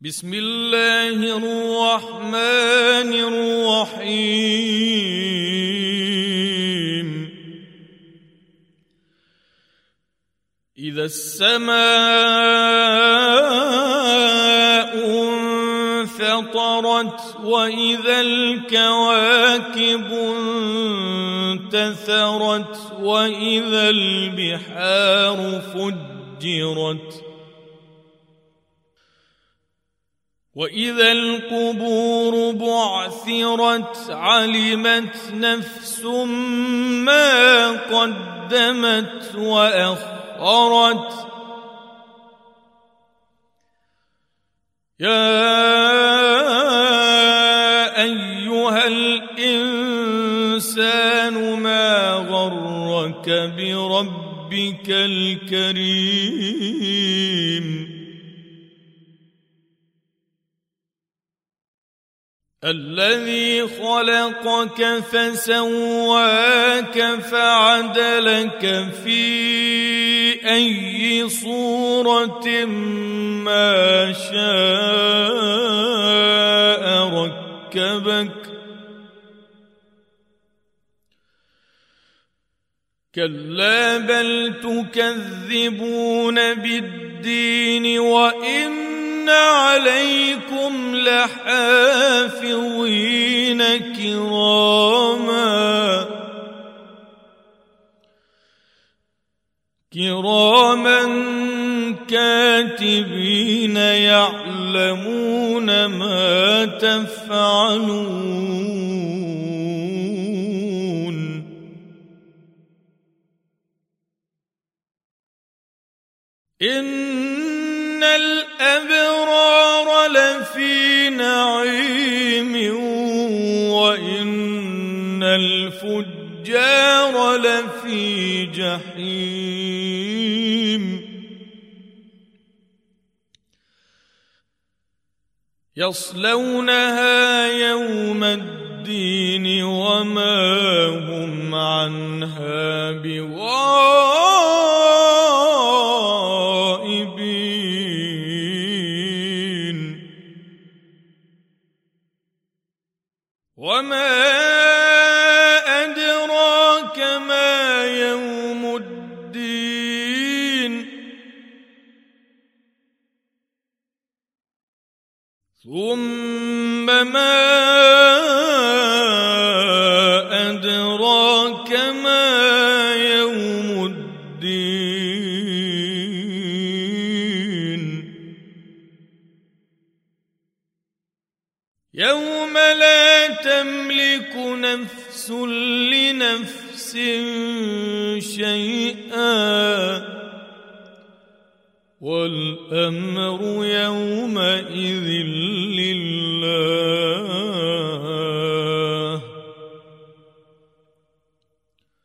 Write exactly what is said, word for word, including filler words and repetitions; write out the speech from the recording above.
بسم الله الرحمن الرحيم إذا السماء انفطرت وإذا الكواكب انتثرت وإذا البحار فجرت وإذا القبور بعثرت علمت نفس ما قدمت وأخرت يا أيها الإنسان ما غرك بربك الكريم الذي خلقك فسواك فعدلك في أي صورة ما شاء ركبك كلا بل تكذبون بالدين وإن عليكم لحافظين كراما كراما كاتبين يعلمون ما تفعلون إن الأبرار لفي نعيم وإن الفجار لفي جحيم يصلونها يوم الدين وما هم عنها بغائبين وما أدراك ما يوم الدين ثم ما أدراك ما يوم الدين يوم لا تملك نفس لنفس شيئا والأمر يومئذ لله